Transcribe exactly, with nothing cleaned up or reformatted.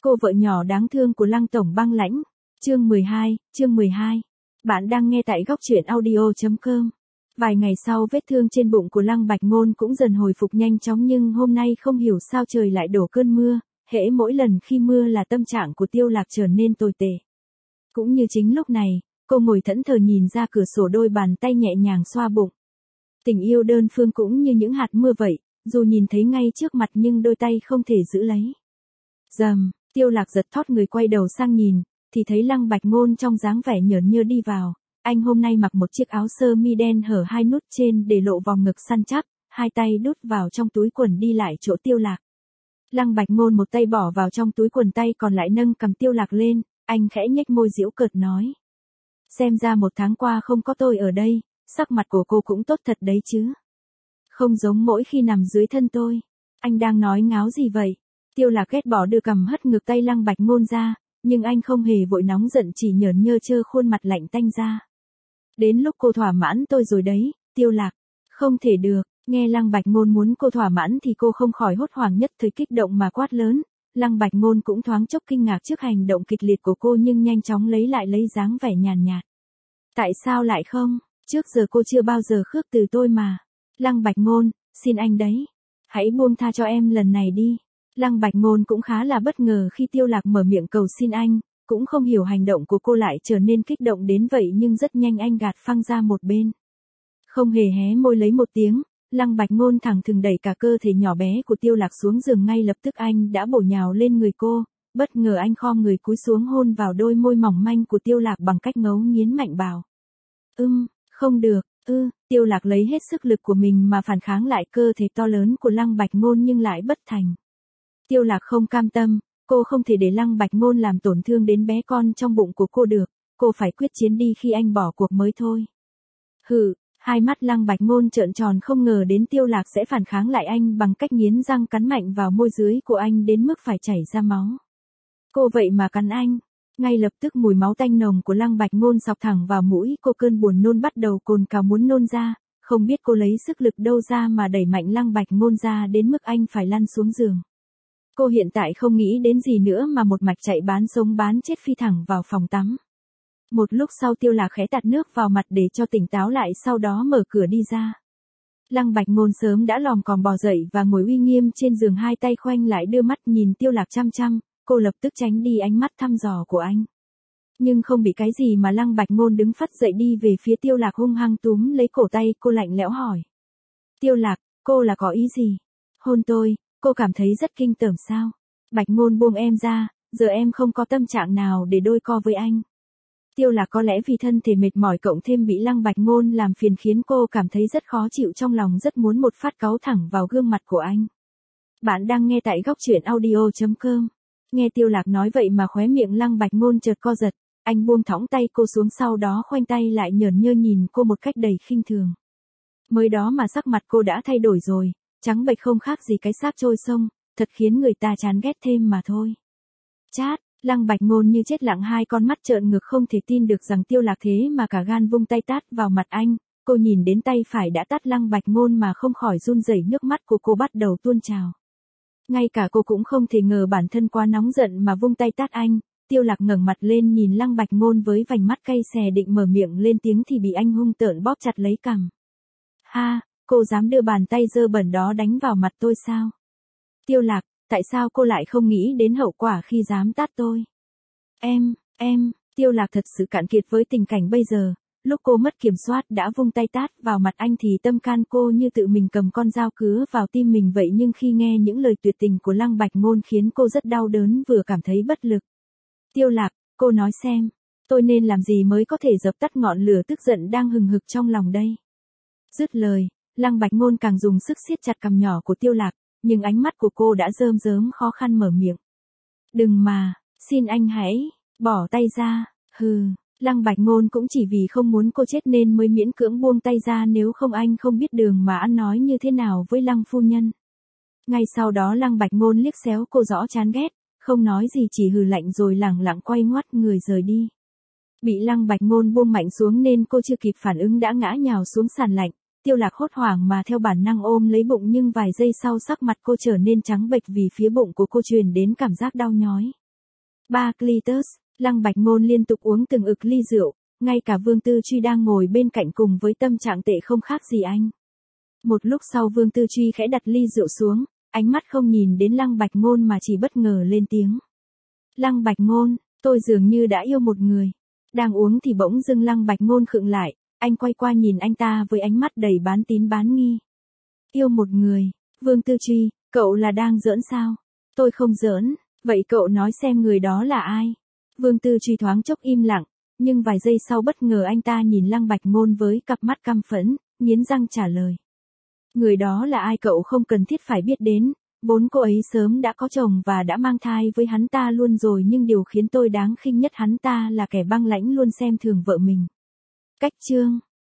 Cô vợ nhỏ đáng thương của Lăng tổng băng lãnh. Chương mười hai, chương mười hai. Bạn đang nghe tại góc truyện audio chấm com. Vài ngày sau vết thương trên bụng của Lăng Bạch Ngôn cũng dần hồi phục nhanh chóng, nhưng hôm nay không hiểu sao trời lại đổ cơn mưa, hễ mỗi lần khi mưa là tâm trạng của Tiêu Lạc trở nên tồi tệ. Cũng như chính lúc này, cô ngồi thẫn thờ nhìn ra cửa sổ, đôi bàn tay nhẹ nhàng xoa bụng. Tình yêu đơn phương cũng như những hạt mưa vậy, dù nhìn thấy ngay trước mặt nhưng đôi tay không thể giữ lấy. Rầm, Tiêu Lạc giật thót người quay đầu sang nhìn, thì thấy Lăng Bạch Ngôn trong dáng vẻ nhởn nhơ đi vào. Anh hôm nay mặc một chiếc áo sơ mi đen hở hai nút trên để lộ vòng ngực săn chắc, hai tay đút vào trong túi quần đi lại chỗ Tiêu Lạc. Lăng Bạch Ngôn một tay bỏ vào trong túi quần, tay còn lại nâng cầm Tiêu Lạc lên, anh khẽ nhếch môi giễu cợt nói. Xem ra một tháng qua không có tôi ở đây, sắc mặt của cô cũng tốt thật đấy chứ. Không giống mỗi khi nằm dưới thân tôi. Anh đang nói ngáo gì vậy? Tiêu Lạc ghét bỏ đưa cầm hất ngược tay Lăng Bạch Ngôn ra, nhưng anh không hề vội nóng giận, chỉ nhởn nhơ trơ khuôn mặt lạnh tanh ra. Đến lúc cô thỏa mãn tôi rồi đấy, Tiêu Lạc. Không thể được, nghe Lăng Bạch Ngôn muốn cô thỏa mãn thì cô không khỏi hốt hoảng, nhất thời kích động mà quát lớn. Lăng Bạch Ngôn cũng thoáng chốc kinh ngạc trước hành động kịch liệt của cô, nhưng nhanh chóng lấy lại lấy dáng vẻ nhàn nhạt. Tại sao lại không? Trước giờ cô chưa bao giờ khước từ tôi mà. Lăng Bạch Ngôn, xin anh đấy. Hãy buông tha cho em lần này đi. Lăng Bạch Ngôn cũng khá là bất ngờ khi Tiêu Lạc mở miệng cầu xin anh, cũng không hiểu hành động của cô lại trở nên kích động đến vậy, nhưng rất nhanh anh gạt phăng ra một bên. Không hề hé môi lấy một tiếng, Lăng Bạch Ngôn thẳng thừng đẩy cả cơ thể nhỏ bé của Tiêu Lạc xuống giường, ngay lập tức anh đã bổ nhào lên người cô, bất ngờ anh khom người cúi xuống hôn vào đôi môi mỏng manh của Tiêu Lạc bằng cách ngấu nghiến mạnh bảo. Ưm, không được, ư, Tiêu Lạc lấy hết sức lực của mình mà phản kháng lại cơ thể to lớn của Lăng Bạch Ngôn nhưng lại bất thành. Tiêu Lạc không cam tâm, cô không thể để Lăng Bạch Ngôn làm tổn thương đến bé con trong bụng của cô được, cô phải quyết chiến đi khi anh bỏ cuộc mới thôi. Hừ, hai mắt Lăng Bạch Ngôn trợn tròn, không ngờ đến Tiêu Lạc sẽ phản kháng lại anh bằng cách nghiến răng cắn mạnh vào môi dưới của anh đến mức phải chảy ra máu. Cô vậy mà cắn anh. Ngay lập tức mùi máu tanh nồng của Lăng Bạch Ngôn xộc thẳng vào mũi cô, cơn buồn nôn bắt đầu cồn cào muốn nôn ra, không biết cô lấy sức lực đâu ra mà đẩy mạnh Lăng Bạch Ngôn ra đến mức anh phải lăn xuống giường. Cô hiện tại không nghĩ đến gì nữa mà một mạch chạy bán sống bán chết phi thẳng vào phòng tắm. Một lúc sau Tiêu Lạc khẽ tạt nước vào mặt để cho tỉnh táo lại, sau đó mở cửa đi ra. Lăng Bạch Ngôn sớm đã lòm còm bò dậy và ngồi uy nghiêm trên giường, hai tay khoanh lại đưa mắt nhìn Tiêu Lạc chăm chăm, cô lập tức tránh đi ánh mắt thăm dò của anh. Nhưng không bị cái gì mà Lăng Bạch Ngôn đứng phắt dậy đi về phía Tiêu Lạc, hung hăng túm lấy cổ tay cô lạnh lẽo hỏi. Tiêu Lạc, cô là có ý gì? Hôn tôi, cô cảm thấy rất kinh tởm sao? Bạch Ngôn buông em ra, giờ em không có tâm trạng nào để đôi co với anh. Tiêu Lạc có lẽ vì thân thể mệt mỏi cộng thêm bị Lăng Bạch Ngôn làm phiền khiến cô cảm thấy rất khó chịu, trong lòng rất muốn một phát cáu thẳng vào gương mặt của anh. Bạn đang nghe tại góc truyện audio chấm com. Nghe Tiêu Lạc nói vậy mà khóe miệng Lăng Bạch Ngôn chợt co giật, anh buông thõng tay cô xuống, sau đó khoanh tay lại nhởn nhơ nhìn cô một cách đầy khinh thường. Mới đó mà sắc mặt cô đã thay đổi rồi, trắng bệch không khác gì cái xác trôi sông, thật khiến người ta chán ghét thêm mà thôi. Chát, Lăng Bạch Ngôn như chết lặng, hai con mắt trợn ngược không thể tin được rằng Tiêu Lạc thế mà cả gan vung tay tát vào mặt anh. Cô nhìn đến tay phải đã tát Lăng Bạch Ngôn mà không khỏi run rẩy, nước mắt của cô bắt đầu tuôn trào. Ngay cả cô cũng không thể ngờ bản thân quá nóng giận mà vung tay tát anh. Tiêu Lạc ngẩng mặt lên nhìn Lăng Bạch Ngôn với vành mắt cay xè, định mở miệng lên tiếng thì bị anh hung tợn bóp chặt lấy cằm. Ha, cô dám đưa bàn tay dơ bẩn đó đánh vào mặt tôi sao? Tiêu Lạc, tại sao cô lại không nghĩ đến hậu quả khi dám tát tôi? Em, em, Tiêu Lạc thật sự cạn kiệt với tình cảnh bây giờ. Lúc cô mất kiểm soát đã vung tay tát vào mặt anh thì tâm can cô như tự mình cầm con dao cứa vào tim mình vậy, nhưng khi nghe những lời tuyệt tình của Lăng Bạch Ngôn khiến cô rất đau đớn, vừa cảm thấy bất lực. Tiêu Lạc, cô nói xem, tôi nên làm gì mới có thể dập tắt ngọn lửa tức giận đang hừng hực trong lòng đây? Dứt lời, Lăng Bạch Ngôn càng dùng sức siết chặt cằm nhỏ của Tiêu Lạc, nhưng ánh mắt của cô đã rơm rớm khó khăn mở miệng. Đừng mà, xin anh hãy, bỏ tay ra, hừ. Lăng Bạch Ngôn cũng chỉ vì không muốn cô chết nên mới miễn cưỡng buông tay ra, nếu không anh không biết đường mà ăn nói như thế nào với Lăng phu nhân. Ngay sau đó Lăng Bạch Ngôn liếc xéo cô rõ chán ghét, không nói gì chỉ hừ lạnh rồi lẳng lặng quay ngoắt người rời đi. Bị Lăng Bạch Ngôn buông mạnh xuống nên cô chưa kịp phản ứng đã ngã nhào xuống sàn lạnh. Tiêu Lạc hốt hoảng mà theo bản năng ôm lấy bụng, nhưng vài giây sau sắc mặt cô trở nên trắng bệch vì phía bụng của cô truyền đến cảm giác đau nhói. Ba Clitus, Lăng Bạch Ngôn liên tục uống từng ực ly rượu, ngay cả Vương Tư Truy đang ngồi bên cạnh cùng với tâm trạng tệ không khác gì anh. Một lúc sau Vương Tư Truy khẽ đặt ly rượu xuống, ánh mắt không nhìn đến Lăng Bạch Ngôn mà chỉ bất ngờ lên tiếng. Lăng Bạch Ngôn, tôi dường như đã yêu một người. Đang uống thì bỗng dưng Lăng Bạch Ngôn khựng lại, anh quay qua nhìn anh ta với ánh mắt đầy bán tín bán nghi. Yêu một người, Vương Tư Truy, cậu là đang giỡn sao? Tôi không giỡn, vậy cậu nói xem người đó là ai? Vương Tư Truy thoáng chốc im lặng, nhưng vài giây sau bất ngờ anh ta nhìn Lăng Bạch Ngôn với cặp mắt căm phẫn, nghiến răng trả lời. Người đó là ai cậu không cần thiết phải biết đến, vốn cô ấy sớm đã có chồng và đã mang thai với hắn ta luôn rồi, nhưng điều khiến tôi đáng khinh nhất hắn ta là kẻ băng lãnh luôn xem thường vợ mình. Cách chương